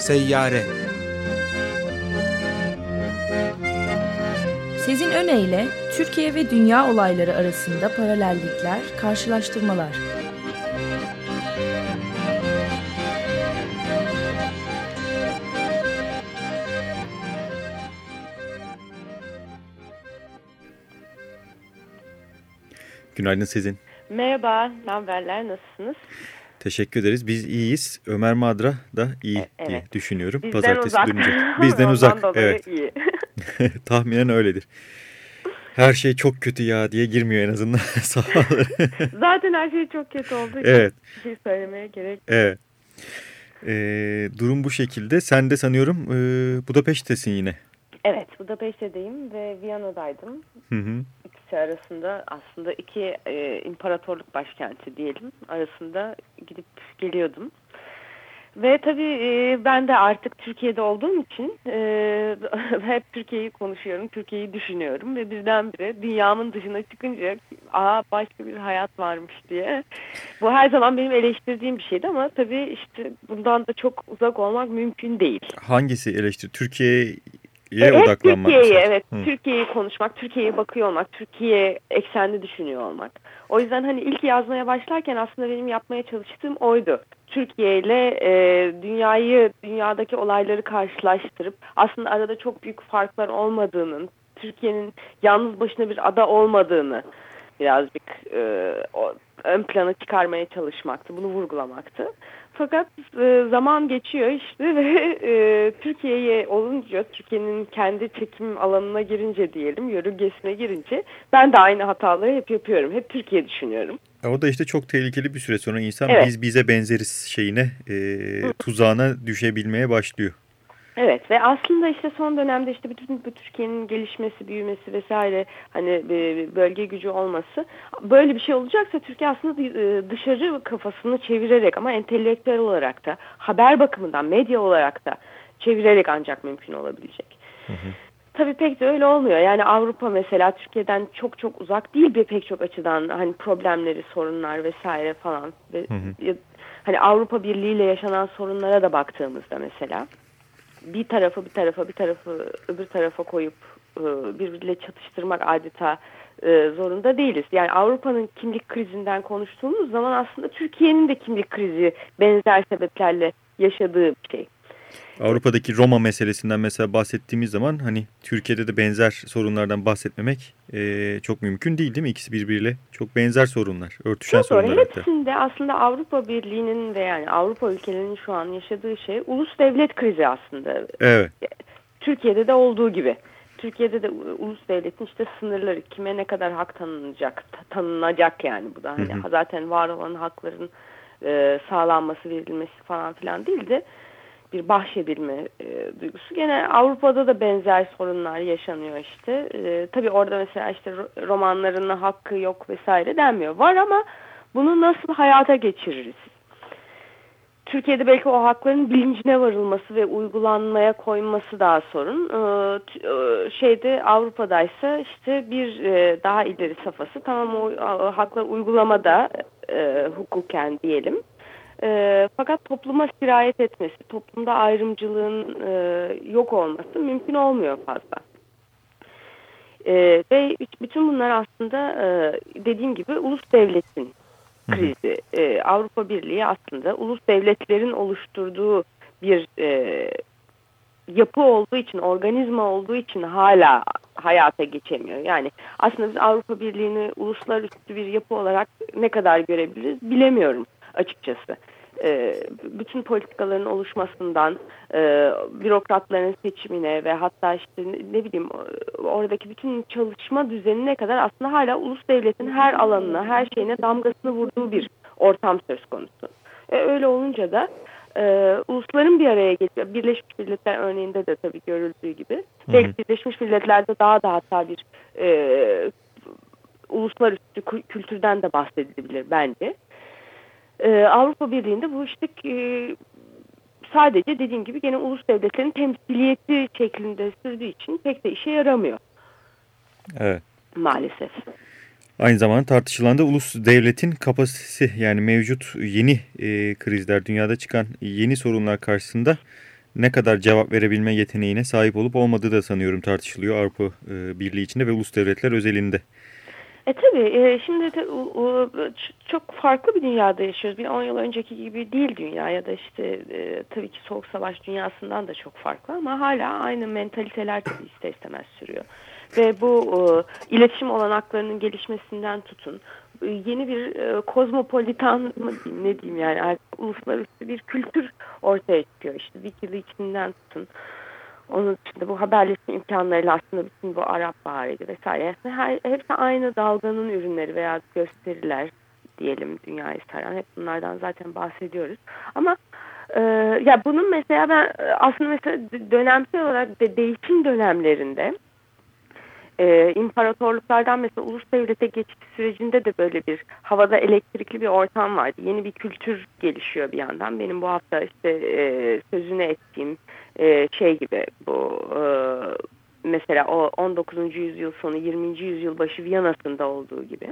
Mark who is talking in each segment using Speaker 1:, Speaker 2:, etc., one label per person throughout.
Speaker 1: Seyyare.
Speaker 2: Sezin Öne Türkiye ve dünya olayları arasında paralellikler, karşılaştırmalar.
Speaker 3: Günaydın Sezin.
Speaker 4: Merhaba, ne haberler, nasılsınız?
Speaker 3: Teşekkür ederiz. Biz iyiyiz. Ömer Madra da iyi
Speaker 4: Evet.
Speaker 3: diye düşünüyorum.
Speaker 4: Bizden
Speaker 3: Pazartesi
Speaker 4: uzak.
Speaker 3: dönecek. Bizden uzak. Evet.
Speaker 4: İyi.
Speaker 3: Tahminen öyledir. Her şey çok kötü ya diye girmiyor en azından sabahları.
Speaker 4: Zaten her şey çok kötü olduğu için
Speaker 3: Evet.
Speaker 4: bir şey söylemeye gerek yok.
Speaker 3: Evet. Durum bu şekilde. Sen de sanıyorum Budapeşte'sin yine.
Speaker 4: Evet, Budapeşte'deyim ve Viyana'daydım.
Speaker 3: Hı hı.
Speaker 4: İkisi arasında aslında iki imparatorluk başkenti diyelim arasında gidip geliyordum. Ve tabii ben de artık Türkiye'de olduğum için hep Türkiye'yi konuşuyorum, Türkiye'yi düşünüyorum ve birdenbire dünyamın dışına çıkınca başka bir hayat varmış diye. Bu her zaman benim eleştirdiğim bir şeydi ama tabii işte bundan da çok uzak olmak mümkün değil.
Speaker 3: Hangisi eleştiri? Türkiye'ye odaklanmak.
Speaker 4: Türkiye'yi, evet.
Speaker 3: Hı.
Speaker 4: Türkiye'yi konuşmak, Türkiye'ye bakıyor olmak, Türkiye eksenli düşünüyor olmak. O yüzden hani ilk yazmaya başlarken aslında benim yapmaya çalıştığım oydu. Türkiye ile dünyadaki olayları karşılaştırıp aslında arada çok büyük farklar olmadığının, Türkiye'nin yalnız başına bir ada olmadığını birazcık ön plana çıkarmaya çalışmaktı, bunu vurgulamaktı. Fakat zaman geçiyor işte ve Türkiye'ye olunca, Türkiye'nin kendi çekim alanına girince diyelim, yörüngesine girince ben de aynı hataları hep yapıyorum. Hep Türkiye düşünüyorum.
Speaker 3: O da işte çok tehlikeli bir süre sonra insan
Speaker 4: Evet.
Speaker 3: biz bize benzeriz şeyine, tuzağına düşebilmeye başlıyor.
Speaker 4: Evet ve aslında işte son dönemde işte bütün bu Türkiye'nin gelişmesi, büyümesi vesaire hani bölge gücü olması böyle bir şey olacaksa Türkiye aslında dışarı kafasını çevirerek ama entelektüel olarak da haber bakımından medya olarak da çevirerek ancak mümkün olabilecek.
Speaker 3: Hı hı.
Speaker 4: Tabii pek de öyle olmuyor. Yani Avrupa mesela Türkiye'den çok çok uzak değil bir pek çok açıdan hani problemleri, sorunlar vesaire falan. Ve,
Speaker 3: hı hı.
Speaker 4: hani Avrupa Birliği ile yaşanan sorunlara da baktığımızda mesela bir tarafı öbür tarafa koyup birbiriyle çatıştırmak adeta zorunda değiliz. Yani Avrupa'nın kimlik krizinden konuştuğumuz zaman aslında Türkiye'nin de kimlik krizi benzer sebeplerle yaşadığı bir şey.
Speaker 3: Avrupa'daki Roma meselesinden mesela bahsettiğimiz zaman hani Türkiye'de de benzer sorunlardan bahsetmemek çok mümkün değil mi? İkisi birbiriyle çok benzer sorunlar, örtüşen
Speaker 4: Çok doğru.
Speaker 3: sorunlar hatta.
Speaker 4: Hepsinde aslında Avrupa Birliği'nin ve yani Avrupa ülkelerinin şu an yaşadığı şey ulus devlet krizi aslında.
Speaker 3: Evet.
Speaker 4: Türkiye'de de olduğu gibi. Türkiye'de de ulus devletin işte sınırları kime ne kadar hak tanınacak yani bu da hani
Speaker 3: hı hı.
Speaker 4: zaten var olan hakların sağlanması, verilmesi falan filan değil de bir bahşedilme duygusu. Gene Avrupa'da da benzer sorunlar yaşanıyor işte. Tabii orada mesela işte romanların hakkı yok vesaire denmiyor. Var ama bunu nasıl hayata geçiririz? Türkiye'de belki o hakların bilincine varılması ve uygulanmaya koyulması daha sorun. Avrupa'daysa işte bir daha ileri safhası. Tamam o haklar uygulamada hukuken diyelim. Fakat topluma sirayet etmesi, toplumda ayrımcılığın yok olması mümkün olmuyor fazla. Ve bütün bunlar aslında dediğim gibi ulus devletin krizi. Avrupa Birliği aslında ulus devletlerin oluşturduğu bir yapı olduğu için, organizma olduğu için hala hayata geçemiyor. Yani aslında biz Avrupa Birliği'ni uluslararası bir yapı olarak ne kadar görebiliriz bilemiyorum açıkçası. Bütün politikaların oluşmasından bürokratların seçimine ve hatta işte ne bileyim oradaki bütün çalışma düzenine kadar aslında hala ulus devletin her alanına, her şeyine damgasını vurduğu bir ortam söz konusu. Öyle olunca da ulusların bir araya geliyor. Birleşmiş Milletler örneğinde de tabii görüldüğü gibi. Belki Birleşmiş Milletler'de daha da hatta bir uluslararası kültürden de bahsedilebilir bence. Avrupa Birliği'nde bu işte sadece dediğim gibi gene ulus devletlerin temsiliyeti şeklinde sürdüğü için pek de işe yaramıyor.
Speaker 3: Evet.
Speaker 4: Maalesef.
Speaker 3: Aynı zamanda tartışılan da ulus devletin kapasitesi yani mevcut yeni krizler, dünyada çıkan yeni sorunlar karşısında ne kadar cevap verebilme yeteneğine sahip olup olmadığı da sanıyorum tartışılıyor Avrupa Birliği içinde ve ulus devletler özelinde.
Speaker 4: Tabii şimdi çok farklı bir dünyada yaşıyoruz. Bir 10 yıl önceki gibi değil dünya ya da işte tabii ki Soğuk Savaş dünyasından da çok farklı ama hala aynı mentaliteler tabii ister istemez sürüyor. Ve bu iletişim olanaklarının gelişmesinden tutun yeni bir kozmopolitan mı diyeyim ne diyeyim yani artık uluslararası bir kültür ortaya çıkıyor. İşte Wikileaks'inden tutun. Onun dışında bu haberleşme imkanlarıyla aslında bütün bu Arap Baharı'ydı vesaire. Hepsi aynı dalganın ürünleri veya gösteriler diyelim dünyayı saran. Hep bunlardan zaten bahsediyoruz. Ama ya bunun mesela ben aslında mesela dönemsel olarak değişim dönemlerinde imparatorluklardan mesela ulus devlete geçiş sürecinde de böyle bir havada elektrikli bir ortam vardı. Yeni bir kültür gelişiyor bir yandan. Benim bu hafta işte sözünü ettiğim şey gibi bu mesela o 19. yüzyıl sonu 20. yüzyıl başı Viyana'sında olduğu gibi.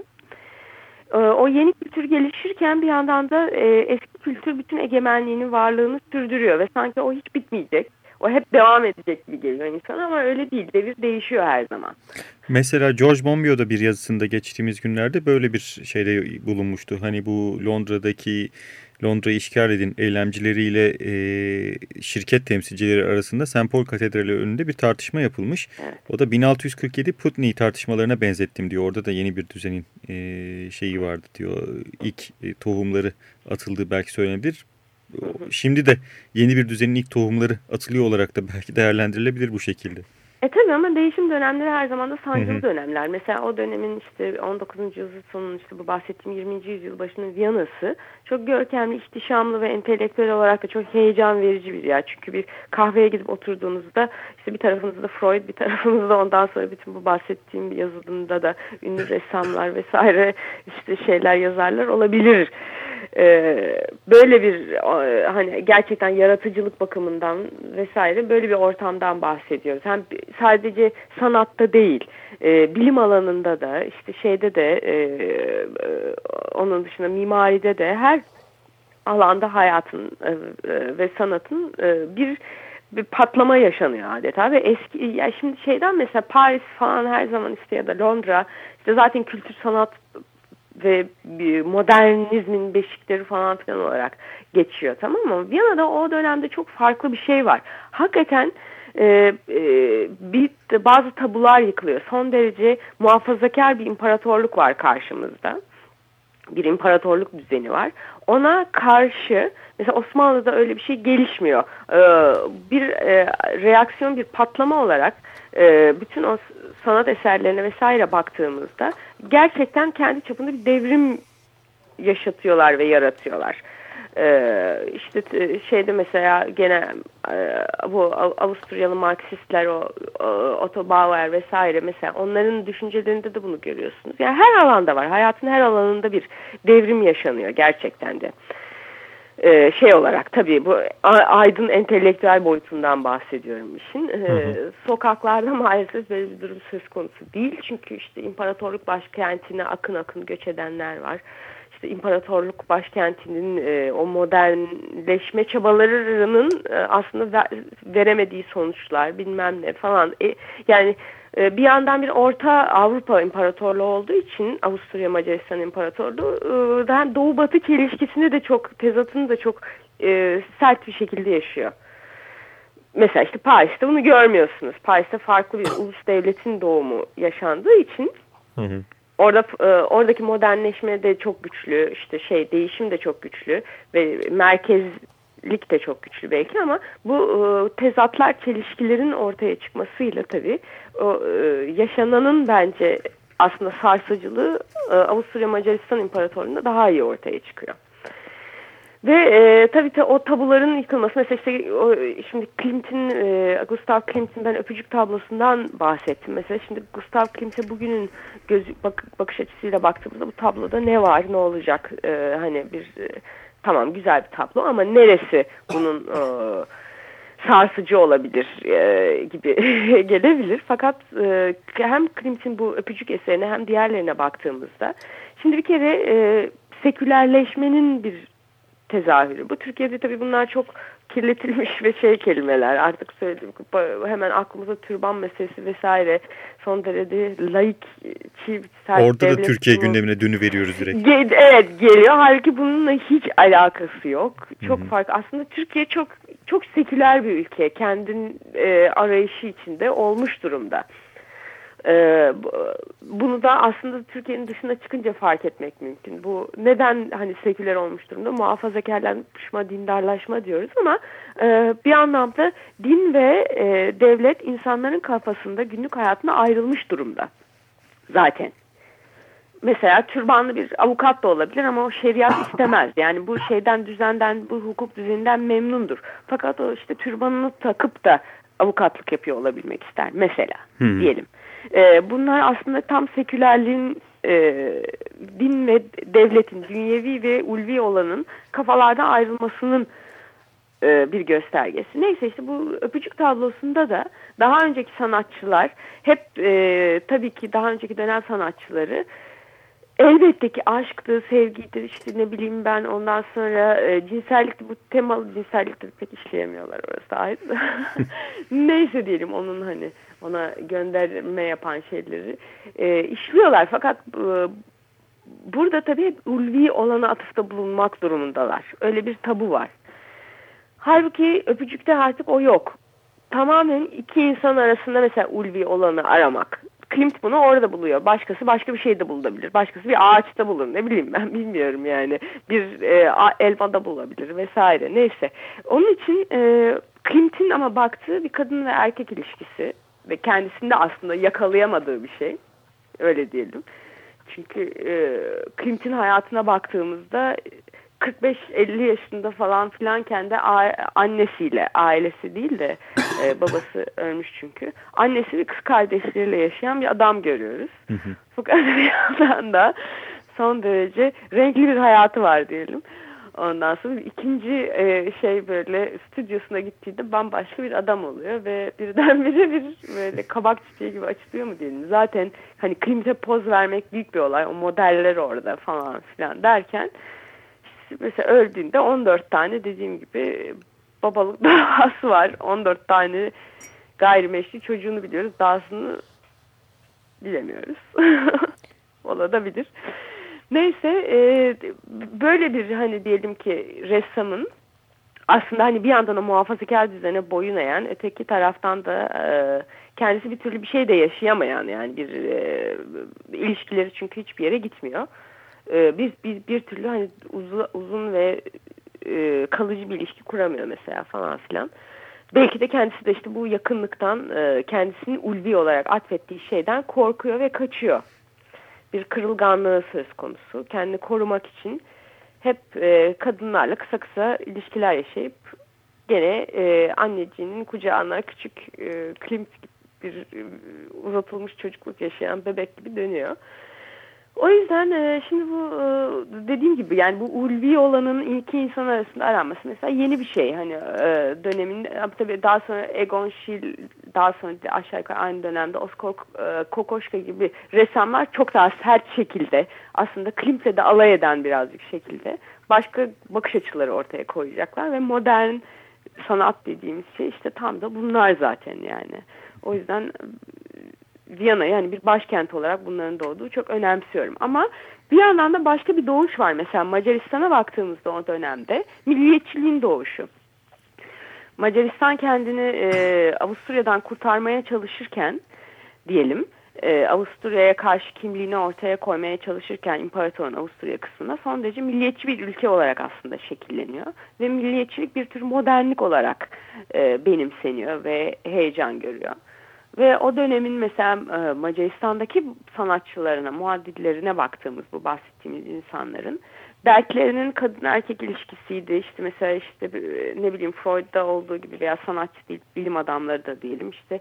Speaker 4: O yeni kültür gelişirken bir yandan da eski kültür bütün egemenliğinin varlığını sürdürüyor ve sanki o hiç bitmeyecek. O hep devam edecek gibi geliyor insana ama öyle değil. Devir değişiyor her zaman.
Speaker 3: Mesela George Monbiot da bir yazısında geçtiğimiz günlerde böyle bir şeyde bulunmuştu. Hani bu Londra'yı işgal edin eylemcileriyle şirket temsilcileri arasında St. Paul Katedrali önünde bir tartışma yapılmış.
Speaker 4: Evet.
Speaker 3: O da 1647 Putney tartışmalarına benzettim diyor. Orada da yeni bir düzenin şeyi vardı diyor. İlk tohumları atıldığı belki söylenebilir. Şimdi de yeni bir düzenin ilk tohumları atılıyor olarak da belki değerlendirilebilir bu şekilde.
Speaker 4: Tabii ama değişim dönemleri her zaman da sancılı dönemler. Mesela o dönemin işte 19. yüzyıl sonunun işte bu bahsettiğim 20. yüzyıl başının Viyana'sı çok görkemli, ihtişamlı ve entelektüel olarak da çok heyecan verici bir yer. Çünkü bir kahveye gidip oturduğunuzda işte bir tarafınızda Freud, bir tarafınızda ondan sonra bütün bu bahsettiğim yazılımda da ünlü ressamlar vesaire işte şeyler yazarlar olabilir. Böyle bir hani gerçekten yaratıcılık bakımından vesaire böyle bir ortamdan bahsediyoruz. Hem sadece sanatta değil, bilim alanında da işte şeyde de onun dışında mimaride de her alanda hayatın ve sanatın bir patlama yaşanıyor adeta ve eski ya şimdi şeyden mesela Paris falan her zaman işte ya da Londra işte zaten kültür sanat ve modernizmin beşikleri falan filan olarak geçiyor, tamam mı? Viyana'da o dönemde çok farklı bir şey var. Hakikaten bazı tabular yıkılıyor. Son derece muhafazakar bir imparatorluk var karşımızda. Bir imparatorluk düzeni var. Ona karşı mesela Osmanlı'da öyle bir şey gelişmiyor. Bir reaksiyon, bir patlama olarak bütün o sanat eserlerine vesaire baktığımızda gerçekten kendi çapında bir devrim yaşatıyorlar ve yaratıyorlar. İşte şeyde mesela gene bu Avusturyalı Marksistler Otto Bauer vesaire mesela onların düşüncelerinde de bunu görüyorsunuz. Yani her alanda var. Hayatın her alanında bir devrim yaşanıyor gerçekten de. Şey olarak tabii bu aydın entelektüel boyutundan bahsediyorum işin. Sokaklarda maalesef böyle bir durum söz konusu değil. Çünkü işte imparatorluk başkentine akın akın göç edenler var. İşte imparatorluk başkentinin o modernleşme çabalarının aslında veremediği sonuçlar bilmem ne falan. Yani bir yandan bir Orta Avrupa İmparatorluğu olduğu için Avusturya Macaristan İmparatorluğu hem Doğu Batı çelişkisini de çok tezatını da çok sert bir şekilde yaşıyor. Mesela işte Paris'te bunu görmüyorsunuz. Paris'te farklı bir ulus devletin doğumu yaşandığı için oradaki modernleşme de çok güçlü, işte değişim de çok güçlü ve merkezlik de çok güçlü belki ama bu tezatlar, çelişkilerin ortaya çıkmasıyla tabii yaşananın bence aslında sarsıcılığı Avusturya Macaristan İmparatorluğu'nda daha iyi ortaya çıkıyor. Ve tabii o tabuların yıkılması mesela işte şimdi Gustav Klimt'in ben öpücük tablosundan bahsettim. Mesela şimdi Gustav Klimt'e bugünün bakış açısıyla baktığımızda bu tabloda ne var, ne olacak? Hani tamam güzel bir tablo ama neresi bunun sarsıcı olabilir gibi gelebilir. Fakat hem Klimt'in bu öpücük eserine hem diğerlerine baktığımızda şimdi bir kere sekülerleşmenin bir tezahürü. Bu Türkiye'de tabii bunlar çok kirletilmiş ve kelimeler. Artık söyledim, hemen aklımıza türban meselesi vesaire, son derece laikçi
Speaker 3: orada da Türkiye gündemine dönüveriyoruz direkt.
Speaker 4: Evet, geliyor. Halbuki bununla hiç alakası yok. Çok farklı. Aslında Türkiye çok seküler bir ülke. Kendin arayışı içinde olmuş durumda. Bunu da aslında Türkiye'nin dışına çıkınca fark etmek mümkün. Bu neden hani seküler olmuş durumda? Muhafazakarlaşma, dindarlaşma diyoruz ama bir anlamda din ve devlet insanların kafasında, günlük hayatına ayrılmış durumda zaten. Mesela türbanlı bir avukat da olabilir ama o şeriat istemez. Yani bu düzenden, bu hukuk düzeninden memnundur. Fakat o işte türbanını takıp da avukatlık yapıyor olabilmek ister mesela diyelim. Bunlar aslında tam sekülerliğin, din ve devletin, dünyevi ve ulvi olanın kafalardan ayrılmasının bir göstergesi. Neyse işte bu öpücük tablosunda da daha önceki sanatçılar hep tabii ki daha önceki dönem sanatçıları elbette ki aşktı, sevgiydi, işte ne bileyim ben, ondan sonra cinsellikti, bu temalı cinsellikleri pek işleyemiyorlar, orası ayrı. Neyse diyelim, onun hani ona gönderme yapan şeyleri işliyorlar. Fakat burada tabii hep ulvi olana atıfta bulunmak durumundalar. Öyle bir tabu var. Halbuki öpücükte artık o yok. Tamamen iki insan arasında mesela ulvi olanı aramak. Klimt bunu orada buluyor. Başkası başka bir şeyde bulabilir. Başkası bir ağaçta bulur. Ne bileyim ben, bilmiyorum yani. Bir elmada bulabilir vesaire. Neyse. Onun için Klimt'in ama baktığı bir kadın ve erkek ilişkisi ve kendisinde aslında yakalayamadığı bir şey. Öyle diyelim. Çünkü Klimt'in hayatına baktığımızda 45-50 yaşında falan filanken de annesiyle, ailesi değil de babası ölmüş çünkü, annesi ve kız kardeşleriyle yaşayan bir adam görüyoruz. Fakat bir yandan da son derece renkli bir hayatı var diyelim. Ondan sonra ikinci böyle stüdyosuna gittiğinde bambaşka bir adam oluyor ve birdenbire bir böyle kabak çiçeği gibi açılıyor mu diyelim. Zaten hani Klimt'e poz vermek büyük bir olay. O modeller orada falan filan derken, mesela öldüğünde 14 tane dediğim gibi babalık davası var. 14 tane gayrimeşru çocuğunu biliyoruz. Dahasını bilemiyoruz. Olabilir. Neyse böyle bir hani diyelim ki ressamın aslında hani bir yandan o muhafazakar düzene boyun eğen, öteki taraftan da kendisi bir türlü bir şey de yaşayamayan, yani bir ilişkileri çünkü hiçbir yere gitmiyor. Bir türlü hani uzun ve kalıcı bir ilişki kuramıyor mesela falan filan. Belki de kendisi de işte bu yakınlıktan, kendisini ulvi olarak atfettiği şeyden korkuyor ve kaçıyor. Bir kırılganlığı söz konusu. Kendini korumak için hep kadınlarla kısa kısa ilişkiler yaşayıp gene anneciğinin kucağına küçük Klimt bir uzatılmış çocukluk yaşayan bebek gibi dönüyor. O yüzden şimdi bu dediğim gibi yani bu ulvi olanın iki insan arasında aranması mesela yeni bir şey. Hani dönemin tabii daha sonra Egon Schiele, daha sonra aşağı yukarı aynı dönemde Oskar Kokoschka gibi ressamlar çok daha sert şekilde, aslında Klimt'le de alay eden birazcık şekilde başka bakış açıları ortaya koyacaklar ve modern sanat dediğimiz şey işte tam da bunlar zaten yani. O yüzden Viyana, yani bir başkent olarak bunların doğduğu çok önemsiyorum. Ama bir yandan da başka bir doğuş var. Mesela Macaristan'a baktığımızda o dönemde milliyetçiliğin doğuşu. Macaristan kendini Avusturya'dan kurtarmaya çalışırken diyelim, Avusturya'ya karşı kimliğini ortaya koymaya çalışırken imparatorun Avusturya kısmına son derece milliyetçi bir ülke olarak aslında şekilleniyor. Ve milliyetçilik bir tür modernlik olarak benimseniyor ve heyecan görüyor. Ve o dönemin mesela Macaristan'daki sanatçılarına, muaddillerine baktığımız bu bahsettiğimiz insanların dertlerinin kadın erkek ilişkisiydi. İşte mesela işte ne bileyim Freud'da olduğu gibi veya sanatçı değil, bilim adamları da diyelim, işte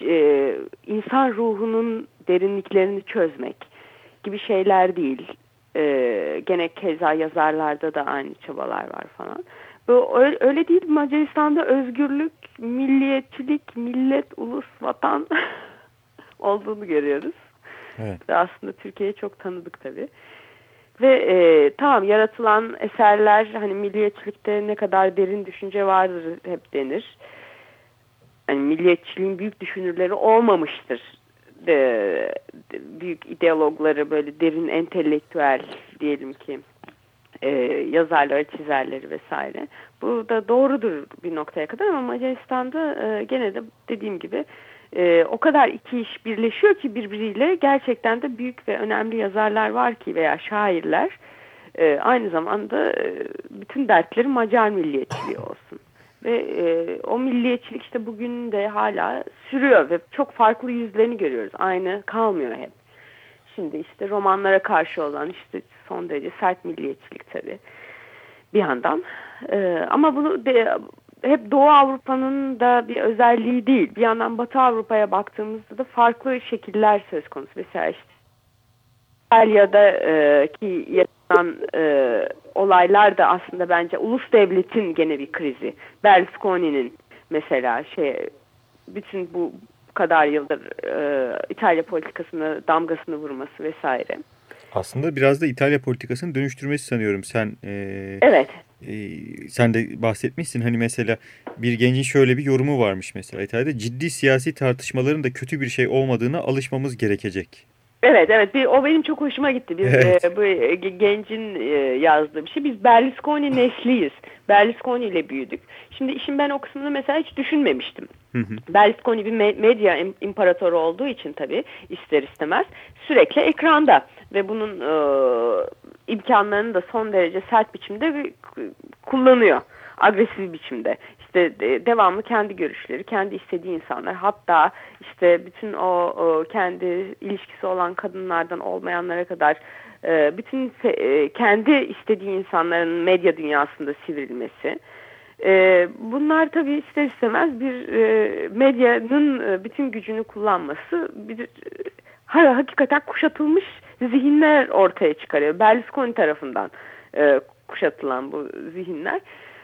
Speaker 4: insan ruhunun derinliklerini çözmek gibi şeyler değil. Gene keza yazarlarda da aynı çabalar var falan. Öyle değil, Macaristan'da özgürlük, milliyetçilik, millet, ulus, vatan olduğunu görüyoruz. Evet. Ve aslında Türkiye'yi çok tanıdık tabii. Tamam, yaratılan eserler, hani milliyetçilikte ne kadar derin düşünce vardır hep denir. Yani milliyetçiliğin büyük düşünürleri olmamıştır. Büyük ideologları, böyle derin entelektüel diyelim ki yazarları, çizerleri vesaire. Bu da doğrudur bir noktaya kadar, ama Macaristan'da gene de dediğim gibi o kadar iki iş birleşiyor ki birbiriyle, gerçekten de büyük ve önemli yazarlar var ki, veya şairler, aynı zamanda bütün dertleri Macar milliyetçiliği olsun. Ve o milliyetçilik işte bugün de hala sürüyor ve çok farklı yüzlerini görüyoruz. Aynı kalmıyor hep. Şimdi işte romanlara karşı olan işte son derece sert milliyetçilik tabii bir yandan. Ama bunu hep Doğu Avrupa'nın da bir özelliği değil. Bir yandan Batı Avrupa'ya baktığımızda da farklı şekiller söz konusu. Mesela işte İtalya'daki yaşanan olaylar da aslında bence ulus devletin gene bir krizi. Berlusconi'nin mesela bütün bu kadar yıldır İtalya politikasına damgasını vurması vesaire.
Speaker 3: Aslında biraz da İtalya politikasını dönüştürmesi sanıyorum.
Speaker 4: Evet.
Speaker 3: Sen de bahsetmişsin, hani mesela bir gencin şöyle bir yorumu varmış mesela İtalya'da: ciddi siyasi tartışmaların da kötü bir şey olmadığına alışmamız gerekecek.
Speaker 4: Evet, o benim çok hoşuma gitti.
Speaker 3: Evet.
Speaker 4: Bu gencin yazdığı bir şey. Biz Berlusconi nesliyiz. Berlusconi ile büyüdük. Şimdi işin ben o kısmını mesela hiç düşünmemiştim. Berlusconi bir medya imparatoru olduğu için tabii ister istemez sürekli ekranda ve bunun imkanlarını da son derece sert biçimde kullanıyor. Agresif biçimde. İşte devamlı kendi görüşleri, kendi istediği insanlar, hatta işte bütün o kendi ilişkisi olan kadınlardan olmayanlara kadar bütün kendi istediği insanların medya dünyasında sivrilmesi. Bunlar tabii ister istemez bir medyanın bütün gücünü kullanması, hakikaten kuşatılmış zihinler ortaya çıkarıyor. Berlusconi tarafından kuşatılan bu zihinler.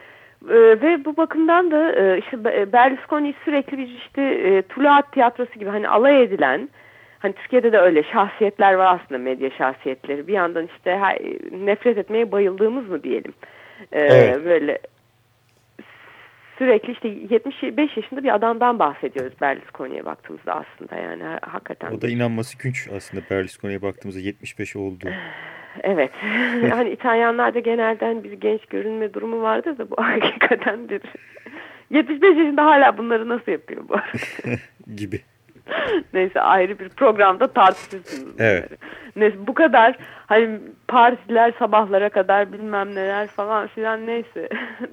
Speaker 4: Ve bu bakımdan da işte Berlusconi sürekli bir işte tuluat tiyatrosu gibi, hani alay edilen, hani Türkiye'de de öyle şahsiyetler var aslında, medya şahsiyetleri. Bir yandan işte nefret etmeye bayıldığımız mı diyelim.
Speaker 3: Evet.
Speaker 4: Böyle sürekli işte 75 yaşında bir adamdan bahsediyoruz Berlusconi'ye baktığımızda aslında, yani hakikaten.
Speaker 3: O da inanması güç aslında, Berlusconi'ye baktığımızda 75 oldu.
Speaker 4: Evet. Hani İtalyanlarda genelden bir genç görünme durumu vardır da bu hakikaten bir 75 yaşında hala bunları nasıl yapıyor bu arada?
Speaker 3: Gibi.
Speaker 4: Neyse, ayrı bir programda tartışırsınız.
Speaker 3: Evet.
Speaker 4: Neyse, bu kadar hani partiler sabahlara kadar bilmem neler falan filan, neyse.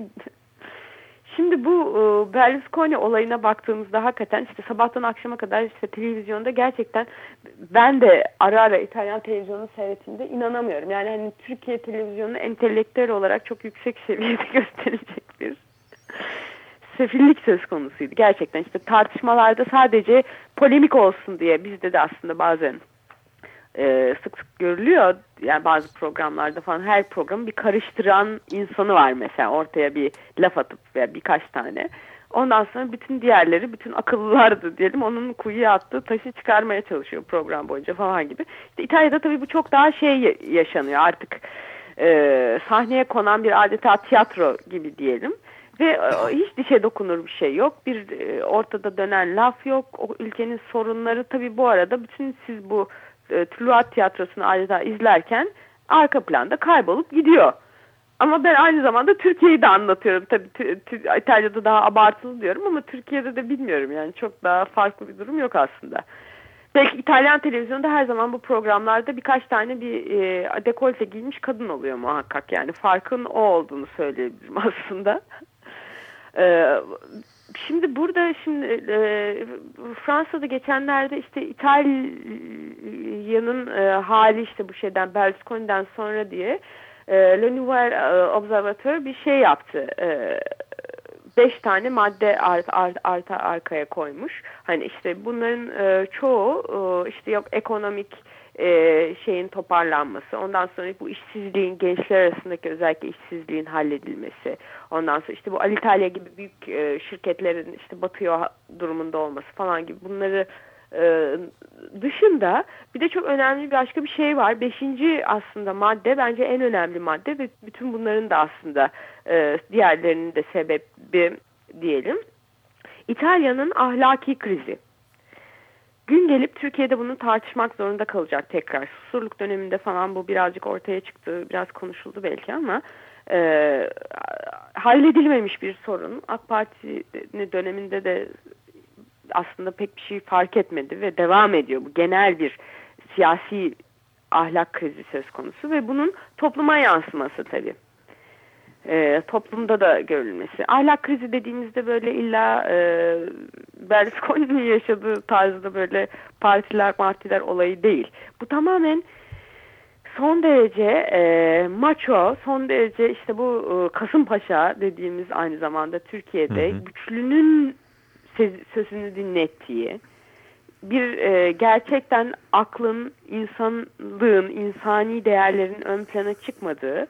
Speaker 4: Şimdi bu Berlusconi olayına baktığımızda hakikaten işte sabahtan akşama kadar işte televizyonda, gerçekten ben de ara ara İtalyan televizyonu seyrettiğimde inanamıyorum. Yani hani Türkiye televizyonu entelektüel olarak çok yüksek seviyede gösterecek bir sefillik söz konusuydu. Gerçekten işte tartışmalarda sadece polemik olsun diye, bizde de aslında bazen sık sık görülüyor. Yani bazı programlarda falan her programı bir karıştıran insanı var mesela, ortaya bir laf atıp veya birkaç tane. Ondan sonra bütün diğerleri, bütün akıllılardı diyelim, onun kuyuya attığı taşı çıkarmaya çalışıyor program boyunca falan gibi. İşte İtalya'da tabii bu çok daha yaşanıyor artık, sahneye konan bir adeta tiyatro gibi diyelim. Ve hiç dişe dokunur bir şey yok. Bir ortada dönen laf yok. O ülkenin sorunları tabii bu arada, bütün siz bu tuluat tiyatrosunu adeta izlerken arka planda kaybolup gidiyor. Ama ben aynı zamanda Türkiye'yi de anlatıyorum. Tabii İtalya'da daha abartılı diyorum ama Türkiye'de de bilmiyorum. Yani çok daha farklı bir durum yok aslında. Belki İtalyan televizyonda her zaman bu programlarda birkaç tane bir dekolte giymiş kadın oluyor muhakkak. Yani farkın o olduğunu söyleyebilirim aslında. Şimdi burada Fransa'da geçenlerde işte İtalya'nın hali işte bu şeyden, Berlusconi'den sonra diye Le Nouvel Observateur bir şey yaptı. 5 tane madde arkaya koymuş. Hani işte bunların çoğu işte yok ekonomik şeyin toparlanması, ondan sonra bu işsizliğin, gençler arasındaki özellikle işsizliğin halledilmesi, ondan sonra işte bu Alitalia gibi büyük şirketlerin işte batıyor durumunda olması falan gibi, bunları dışında bir de çok önemli başka bir şey var. 5. aslında madde bence en önemli madde ve bütün bunların da aslında diğerlerinin de sebebi diyelim. İtalya'nın ahlaki krizi. Gün gelip Türkiye'de bunu tartışmak zorunda kalacak tekrar. Susurluk döneminde falan bu birazcık ortaya çıktı, biraz konuşuldu belki ama halledilmemiş bir sorun. AK Parti döneminde de aslında pek bir şey fark etmedi ve devam ediyor. Bu genel bir siyasi ahlak krizi söz konusu ve bunun topluma yansıması tabii. Toplumda da görülmesi. Ahlak krizi dediğimizde böyle illa Berlusconi'nin yaşadığı tarzda böyle partiler olayı değil. Bu tamamen son derece maço, son derece işte bu Kasımpaşa dediğimiz aynı zamanda Türkiye'de güçlünün sözünü dinlettiği bir gerçekten aklın, insanlığın, insani değerlerin ön plana çıkmadığı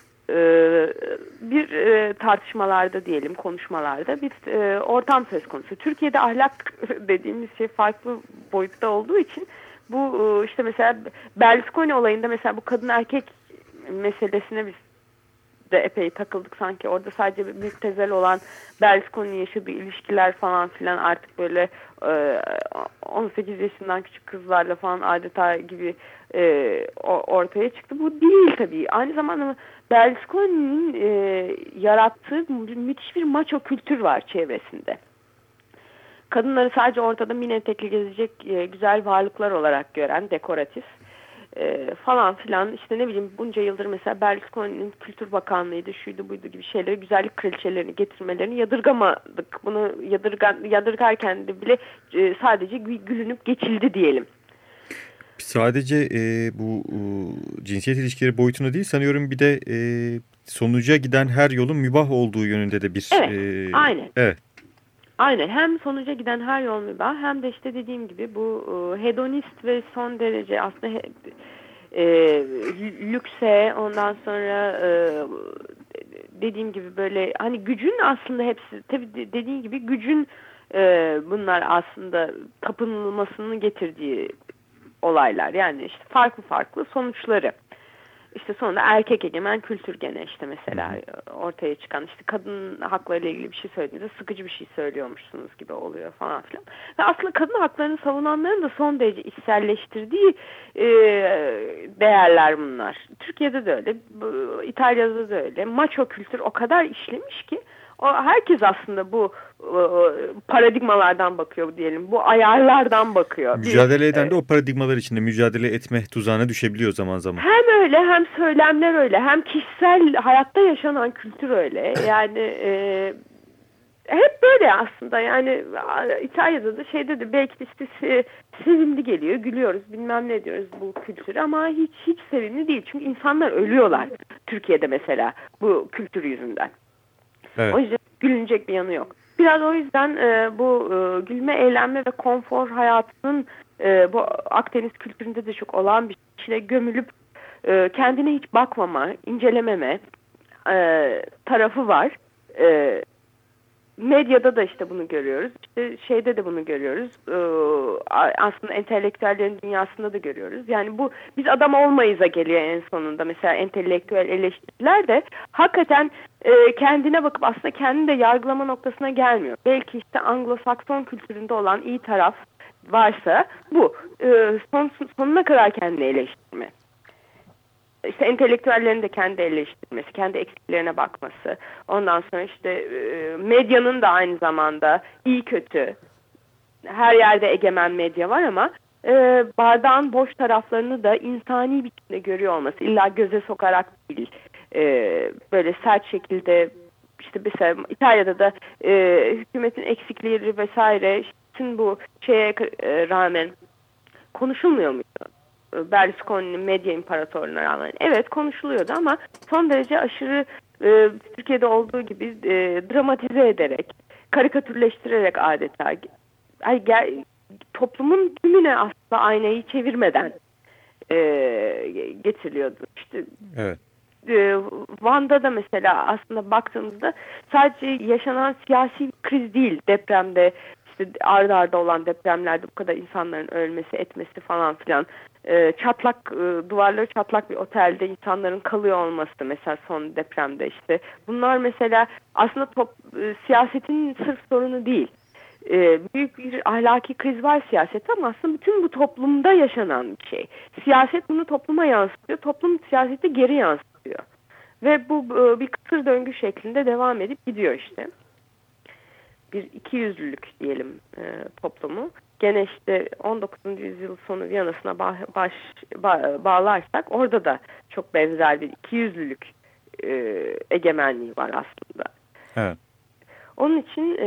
Speaker 4: bir tartışmalarda diyelim, konuşmalarda bir ortam söz konusu. Türkiye'de ahlak dediğimiz şey farklı boyutta olduğu için bu işte mesela Berlusconi olayında mesela bu kadın erkek meselesine biz de epey takıldık sanki. Orada sadece bir müptezel olan Berlusconi'nin yaşadığı ilişkiler falan filan artık böyle 18 yaşından küçük kızlarla falan adeta gibi ortaya çıktı. Bu değil tabii. Aynı zamanda Berlusconi'nin yarattığı müthiş bir maço kültür var çevresinde. Kadınları sadece ortada mini etekli gezecek güzel varlıklar olarak gören, dekoratif falan filan, işte ne bileyim bunca yıldır mesela Berlusconi'nin Kültür Bakanlığı'ydı, şuydu buydu gibi şeyleri, güzellik kraliçelerini getirmelerini yadırgamadık. Bunu yadırgarken de bile sadece gülünüp geçildi diyelim.
Speaker 3: Sadece bu cinsiyet ilişkileri boyutunda değil, sanıyorum bir de sonuca giden her yolun mübah olduğu yönünde de bir...
Speaker 4: Evet, aynen.
Speaker 3: Evet.
Speaker 4: Aynen, hem sonuca giden her yol mübah hem de işte dediğim gibi bu hedonist ve son derece aslında lükse, ondan sonra dediğim gibi böyle hani gücün aslında hepsi tabii dediğim gibi gücün bunlar aslında tapınılmasının getirdiği olaylar, yani işte farklı sonuçları. İşte sonunda erkek egemen kültür gene işte mesela ortaya çıkan, işte kadın haklarıyla ilgili bir şey söylediğinizde sıkıcı bir şey söylüyormuşsunuz gibi oluyor falan filan. Ve aslında kadın haklarını savunanların da son derece içselleştirdiği değerler bunlar. Türkiye'de de öyle, İtalya'da da öyle. Maço kültür o kadar işlemiş ki herkes aslında bu paradigmalardan bakıyor diyelim. Bu ayarlardan bakıyor.
Speaker 3: Mücadele eden de o paradigmalar içinde mücadele etme tuzağına düşebiliyor zaman zaman.
Speaker 4: Hem öyle, hem söylemler öyle, hem kişisel hayatta yaşanan kültür öyle. Yani hep böyle aslında. Yani İtalya'da da şeyde de belki işte sevimli geliyor, gülüyoruz, bilmem ne diyoruz bu kültür, ama hiç sevimli değil. Çünkü insanlar ölüyorlar Türkiye'de mesela bu kültür yüzünden. Evet. O yüzden gülünecek bir yanı yok. Biraz o yüzden bu gülme, eğlenme ve konfor hayatının bu Akdeniz kültüründe de çok olan bir şeyle gömülüp kendine hiç bakmama, incelememe tarafı var. Medyada da işte bunu görüyoruz. İşte şeyde de bunu görüyoruz. Aslında entelektüellerin dünyasında da görüyoruz. Yani bu biz adam olmayız'a geliyor en sonunda. Mesela entelektüel eleştiriler de hakikaten kendine bakıp aslında kendini de yargılama noktasına gelmiyor. Belki işte Anglo-Sakson kültüründe olan iyi taraf varsa bu. Sonuna kadar kendini eleştirme. İşte entelektüellerin de kendi eleştirmesi, kendi eksiklerine bakması. Ondan sonra işte medyanın da aynı zamanda iyi kötü. Her yerde egemen medya var ama bardağın boş taraflarını da insani biçimde görüyor olması. İlla göze sokarak değil. Böyle sert şekilde, işte mesela İtalya'da da hükümetin eksikleri vesaire, bütün bu şeye rağmen konuşulmuyor muydu? Berlusconi'nin medya imparatorluğuna rağmen. Evet, konuşuluyordu ama son derece aşırı Türkiye'de olduğu gibi dramatize ederek, karikatürleştirerek adeta toplumun tümüne aslında aynayı çevirmeden getiriliyordu. İşte, evet. Van'da da mesela aslında baktığımızda sadece yaşanan siyasi bir kriz değil, depremde işte arda arda olan depremlerde bu kadar insanların ölmesi etmesi falan filan, çatlak duvarları çatlak bir otelde insanların kalıyor olması mesela son depremde işte bunlar mesela aslında siyasetin sırf sorunu değil. Büyük bir ahlaki kriz var siyasette ama aslında bütün bu toplumda yaşanan bir şey. Siyaset bunu topluma yansıtıyor, toplum siyaseti geri yansıtıyor. Ve bu bir kısır döngü şeklinde devam edip gidiyor işte. Bir ikiyüzlülük diyelim toplumu. Gene işte 19. yüzyıl sonu Viyana'sına bağlarsak orada da çok benzer bir ikiyüzlülük egemenliği var aslında.
Speaker 3: Evet.
Speaker 4: Onun için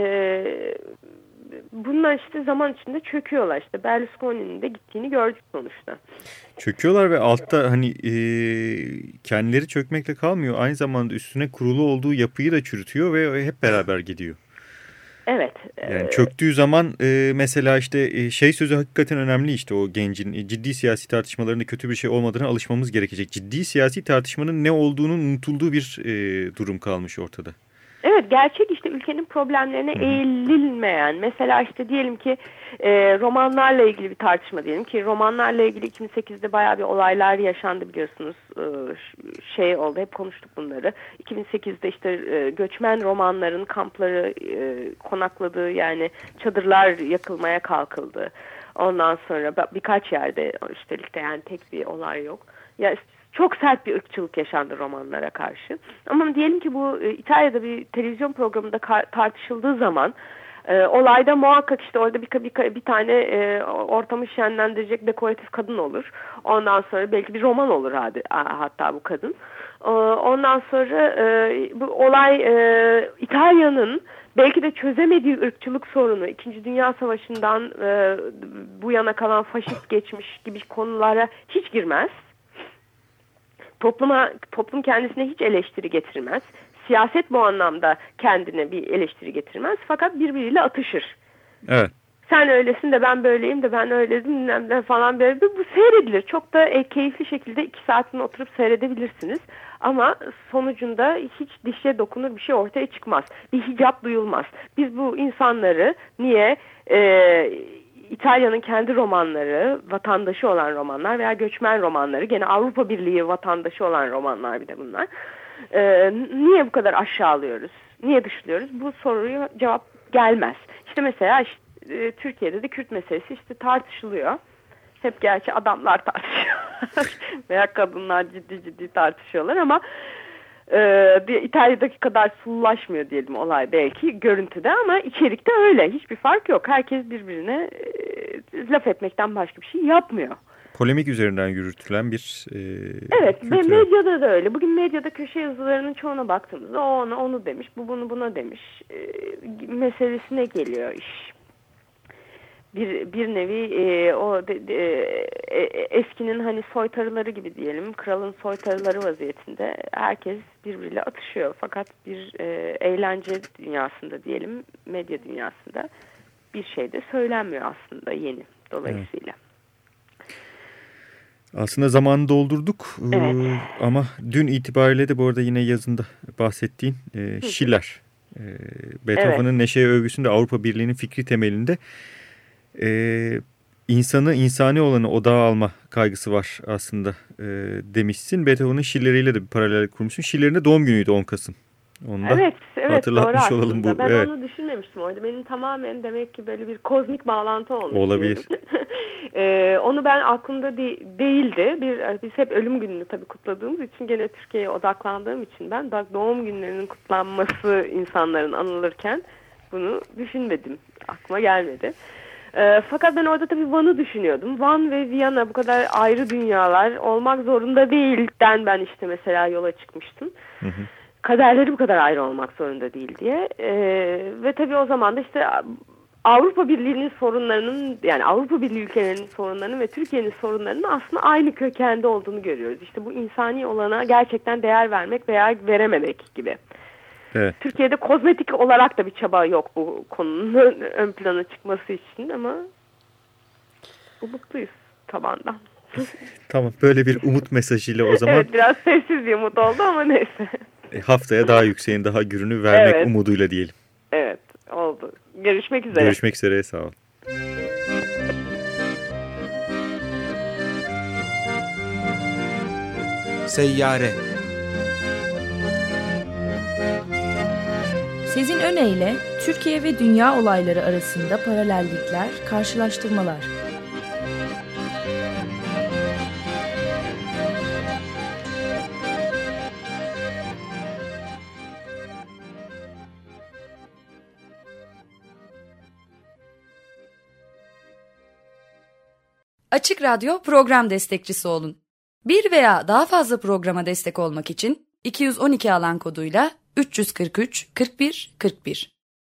Speaker 4: bunlar işte zaman içinde çöküyorlar. İşte Berlusconi'nin de gittiğini gördük sonuçta.
Speaker 3: Çöküyorlar ve altta hani kendileri çökmekle kalmıyor. Aynı zamanda üstüne kurulu olduğu yapıyı da çürütüyor ve hep beraber gidiyor.
Speaker 4: Evet.
Speaker 3: Yani çöktüğü zaman mesela işte şey sözü hakikaten önemli işte o gencin ciddi siyasi tartışmalarında kötü bir şey olmadığına alışmamız gerekecek. Ciddi siyasi tartışmanın ne olduğunun unutulduğu bir durum kalmış ortada.
Speaker 4: Evet, gerçek işte ülkenin problemlerine eğilmeyen, mesela işte diyelim ki romanlarla ilgili bir tartışma diyelim ki romanlarla ilgili 2008'de bayağı bir olaylar yaşandı biliyorsunuz, şey oldu, hep konuştuk bunları. 2008'de işte göçmen romanların kampları konakladığı yani çadırlar yakılmaya kalkıldı. Ondan sonra birkaç yerde üstelik de yani tek bir olay yok. Ya çok sert bir ırkçılık yaşandı romanlara karşı. Ama diyelim ki bu İtalya'da bir televizyon programında tartışıldığı zaman olayda muhakkak işte orada bir tane ortamı şenlendirecek dekoratif kadın olur. Ondan sonra belki bir roman olur hatta bu kadın. Ondan sonra bu olay İtalya'nın belki de çözemediği ırkçılık sorunu, İkinci Dünya Savaşı'ndan bu yana kalan faşist geçmiş gibi konulara hiç girmez. Toplum kendisine hiç eleştiri getirmez. Siyaset bu anlamda kendine bir eleştiri getirmez. Fakat birbiriyle atışır.
Speaker 3: Evet.
Speaker 4: Sen öylesin de ben böyleyim de ben öyledim falan böyle. Bu seyredilir. Çok da keyifli şekilde 2 saatini oturup seyredebilirsiniz. Ama sonucunda hiç dişe dokunur bir şey ortaya çıkmaz. Bir hicap duyulmaz. Biz bu insanları niye İtalya'nın kendi romanları, vatandaşı olan romanlar veya göçmen romanları, gene Avrupa Birliği vatandaşı olan romanlar bir de bunlar. Niye bu kadar aşağılıyoruz? Niye dışlıyoruz? Bu soruya cevap gelmez. İşte mesela Türkiye'de de Kürt meselesi işte tartışılıyor. Hep gerçi adamlar tartışıyor veya kadınlar ciddi tartışıyorlar ama İtalya'daki kadar sululaşmıyor diyelim olay belki görüntüde ama içerikte öyle. Hiçbir fark yok. Herkes birbirine laf etmekten başka bir şey yapmıyor.
Speaker 3: Polemik üzerinden yürütülen bir
Speaker 4: evet
Speaker 3: kültür.
Speaker 4: Ve medyada da öyle. Bugün medyada köşe yazılarının çoğuna baktığımızda o onu demiş, bu bunu buna demiş meselesine geliyor iş. Bir nevi eskinin hani soytarıları gibi diyelim, kralın soytarıları vaziyetinde herkes birbiriyle atışıyor. Fakat bir eğlence dünyasında diyelim, medya dünyasında bir şey de söylenmiyor aslında yeni dolayısıyla. Evet.
Speaker 3: Aslında zamanı doldurduk
Speaker 4: evet.
Speaker 3: Ama dün itibariyle de bu arada yine yazında bahsettiğin Schiller, Beethoven'ın evet. Neşeye övgüsünde Avrupa Birliği'nin fikri temelinde insanı insani olanı odağa alma kaygısı var aslında demişsin. Beethoven'ın Schiller'iyle de bir paralel kurmuşsun. Schiller'in de doğum günüydü 10 Kasım. Onu da hatırlatmış olalım.
Speaker 4: Ben onu düşünmemiştim orada. Benim tamamen demek ki böyle bir kozmik bağlantı olmuş.
Speaker 3: Olabilir.
Speaker 4: Onu ben aklımda değildi. Biz hep ölüm gününü tabii kutladığımız için gene Türkiye'ye odaklandığım için ben doğum günlerinin kutlanması insanların anılırken bunu düşünmedim. Aklıma gelmedi. Fakat ben orada tabii Van'ı düşünüyordum. Van ve Viyana bu kadar ayrı dünyalar olmak zorunda değilden ben işte mesela yola çıkmıştım. Hı hı. Kaderleri bu kadar ayrı olmak zorunda değil diye. Ve tabii o zaman da işte Avrupa Birliği'nin sorunlarının, yani Avrupa Birliği ülkelerinin sorunlarının ve Türkiye'nin sorunlarının aslında aynı kökende olduğunu görüyoruz. İşte bu insani olana gerçekten değer vermek veya verememek gibi. Evet. Türkiye'de kozmetik olarak da bir çaba yok bu konunun ön plana çıkması için ama umutluyuz tabandan.
Speaker 3: Tamam, böyle bir umut mesajıyla o zaman.
Speaker 4: Evet, biraz sessiz bir umut oldu ama neyse.
Speaker 3: Haftaya daha yükseğin, daha gürünü vermek umuduyla diyelim.
Speaker 4: Evet, oldu. Görüşmek üzere.
Speaker 3: Görüşmek üzere, sağ ol.
Speaker 1: Seyyare.
Speaker 2: Sezin Öne Türkiye ve dünya olayları arasında paralellikler, karşılaştırmalar.
Speaker 5: Açık Radyo program destekçisi olun. Bir veya daha fazla programa destek olmak için 212 alan koduyla 343 41 41